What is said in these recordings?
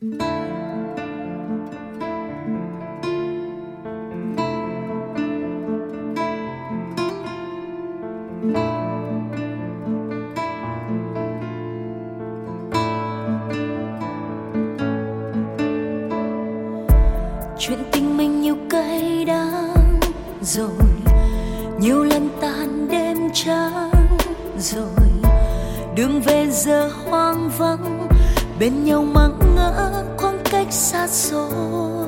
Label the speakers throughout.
Speaker 1: Chuyện tình mình nhiều cay đắng rồi, nhiều lần tan đêm trắng rồi, đường về giờ hoang vắng, bên nhau mắng ngỡ khoảng cách xa xôi.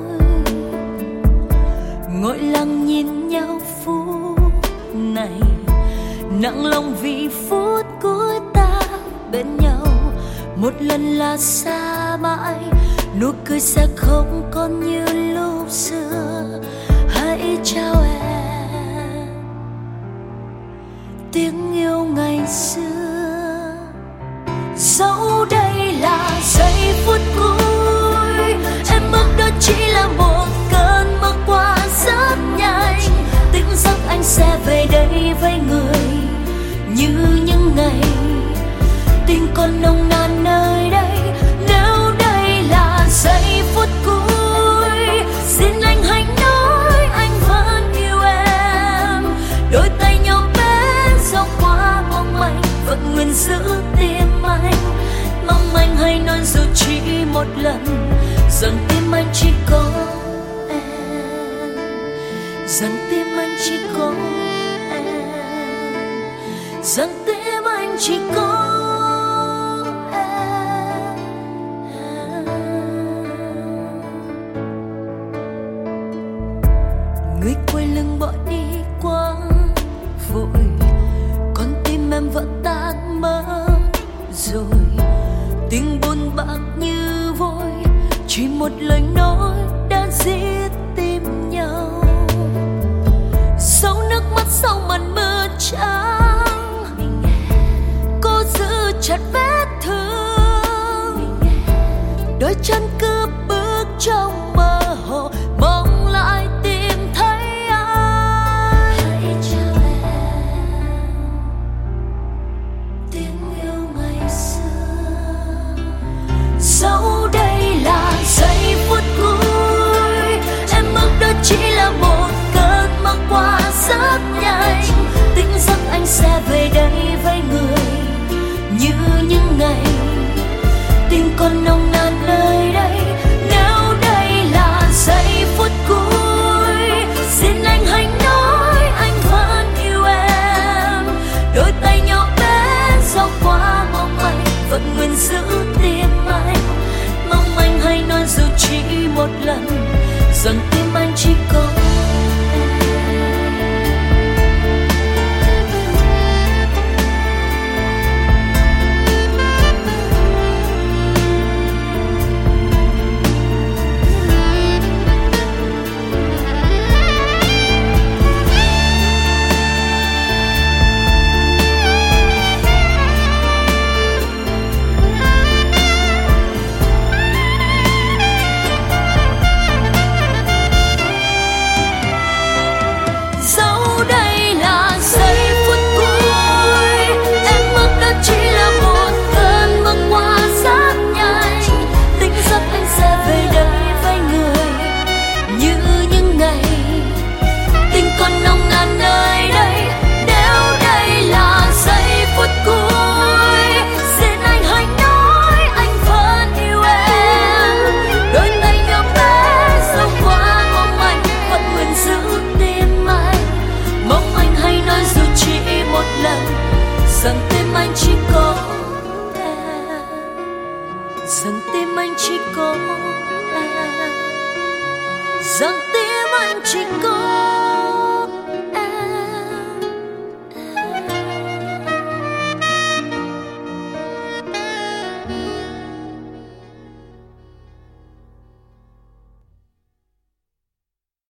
Speaker 1: Ngồi lặng nhìn nhau phút này, nặng lòng vì phút cuối ta bên nhau. Một lần là xa mãi, nụ cười sẽ không còn như lúc xưa. Hãy chào em, tiếng yêu ngày xưa. Dẫu đây là giây phút cuối, em bước đó chỉ là một cơn mơ qua rất nhanh. Tỉnh giấc anh sẽ về đây với người như những ngày. Tình còn nồng nàn nơi đây. Nếu đây là giây phút cuối, xin anh hãy nói anh vẫn yêu em. Đôi tay nhau bên dòng qua mong manh vẫn nguyện giữ tim anh. Mong anh hãy nói dù chỉ một lần rằng tim anh chỉ có em, rằng tim anh chỉ có em, rằng tim anh chỉ có. Người quay lưng bỏ đi quá vội, con tim em vẫn tan mất rồi. Tình buồn bã như vôi, chỉ một lời nói đã giết tim nhau. Dấu nước mắt sau màn mưa trắng, cô giữ chặt vết thương. Đôi chân cứ bước trong mơ hồ, mong lại tìm thấy anh. Hãy chào em, tiếng yêu ngày xưa. Dẫu đây là giây phút cuối, em bước đó chỉ là một cơn mơ qua rất nhanh. Tỉnh giấc anh sẽ về đây với người như những ngày. Tình còn nồng nàn nơi đây. Nếu đây là giây phút cuối, xin anh hãy nói anh vẫn yêu em. Đôi tay nhau bên dòng qua mong manh vẫn nguyện giữ tim anh. Mong anh hãy nói dù chỉ một lần rằng tim anh chỉ có em. Rằng tim anh chỉ có em, rằng tim anh chỉ có em, rằng tim anh chỉ có